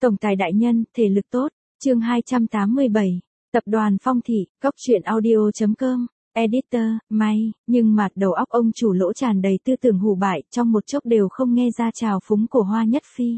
Tổng tài đại nhân, thể lực tốt. Chương 287. Tập đoàn Phong Thị, góc truyện audio.com. Editor, may, nhưng mà đầu óc ông chủ Lỗ tràn đầy tư tưởng hủ bại, trong một chốc đều không nghe ra trào phúng của Hoa Nhất Phi.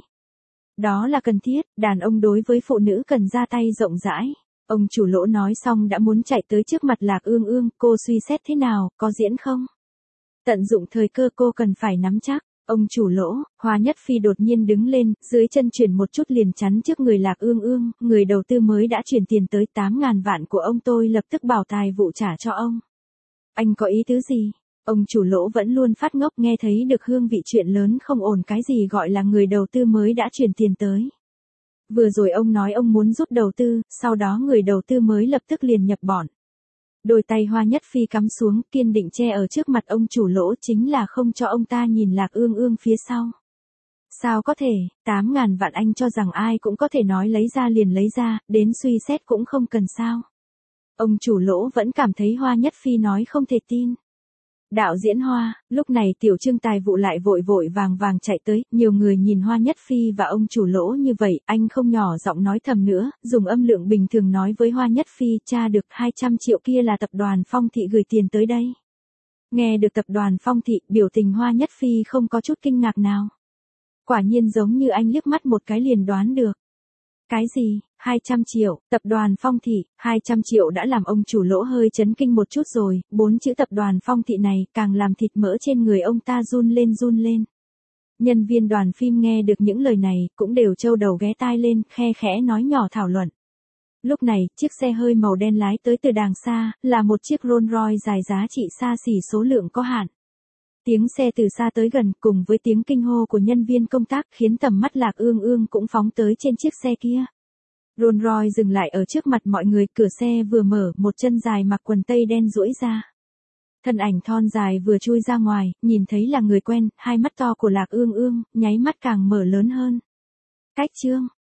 Đó là cần thiết, đàn ông đối với phụ nữ cần ra tay rộng rãi. Ông chủ Lỗ nói xong đã muốn chạy tới trước mặt Lạc Ương Ương, cô suy xét thế nào, có diễn không? Tận dụng thời cơ cô cần phải nắm chắc. Ông chủ Lỗ, Hoa Nhất Phi đột nhiên đứng lên, dưới chân chuyển một chút liền chắn trước người Lạc Ương Ương, người đầu tư mới đã chuyển tiền tới 8.000 vạn của ông, tôi lập tức bảo tài vụ trả cho ông. Anh có ý tứ gì? Ông chủ Lỗ vẫn luôn phát ngốc, nghe thấy được hương vị chuyện lớn không ổn, cái gì gọi là người đầu tư mới đã chuyển tiền tới. Vừa rồi ông nói ông muốn rút đầu tư, sau đó người đầu tư mới lập tức liền nhập bọn. Đôi tay Hoa Nhất Phi cắm xuống, kiên định che ở trước mặt ông chủ Lỗ, chính là không cho ông ta nhìn Lạc Ương Ương phía sau. Sao có thể, 8.000 vạn anh cho rằng ai cũng có thể nói lấy ra liền lấy ra, đến suy xét cũng không cần sao. Ông chủ Lỗ vẫn cảm thấy Hoa Nhất Phi nói không thể tin. Đạo diễn Hoa, lúc này tiểu Trương tài vụ lại vội vội vàng vàng chạy tới, nhiều người nhìn Hoa Nhất Phi và ông chủ Lỗ như vậy, anh không nhỏ giọng nói thầm nữa, dùng âm lượng bình thường nói với Hoa Nhất Phi, tra được 200 triệu kia là tập đoàn Phong Thị gửi tiền tới đây. Nghe được tập đoàn Phong Thị, biểu tình Hoa Nhất Phi không có chút kinh ngạc nào. Quả nhiên giống như anh liếc mắt một cái liền đoán được. Cái gì, 200 triệu, tập đoàn Phong Thị, 200 triệu đã làm ông chủ Lỗ hơi chấn kinh một chút rồi, 4 chữ tập đoàn Phong Thị này càng làm thịt mỡ trên người ông ta run lên run lên. Nhân viên đoàn phim nghe được những lời này, cũng đều trâu đầu ghé tai lên, khe khẽ nói nhỏ thảo luận. Lúc này, chiếc xe hơi màu đen lái tới từ đàng xa, là một chiếc Rolls Royce dài giá trị xa xỉ số lượng có hạn. Tiếng xe từ xa tới gần cùng với tiếng kinh hô của nhân viên công tác khiến tầm mắt Lạc Ương Ương cũng phóng tới trên chiếc xe kia. Rolls Royce dừng lại ở trước mặt mọi người, cửa xe vừa mở, một chân dài mặc quần tây đen duỗi ra. Thân ảnh thon dài vừa chui ra ngoài, nhìn thấy là người quen, hai mắt to của Lạc Ương Ương, nháy mắt càng mở lớn hơn. Cách Trương,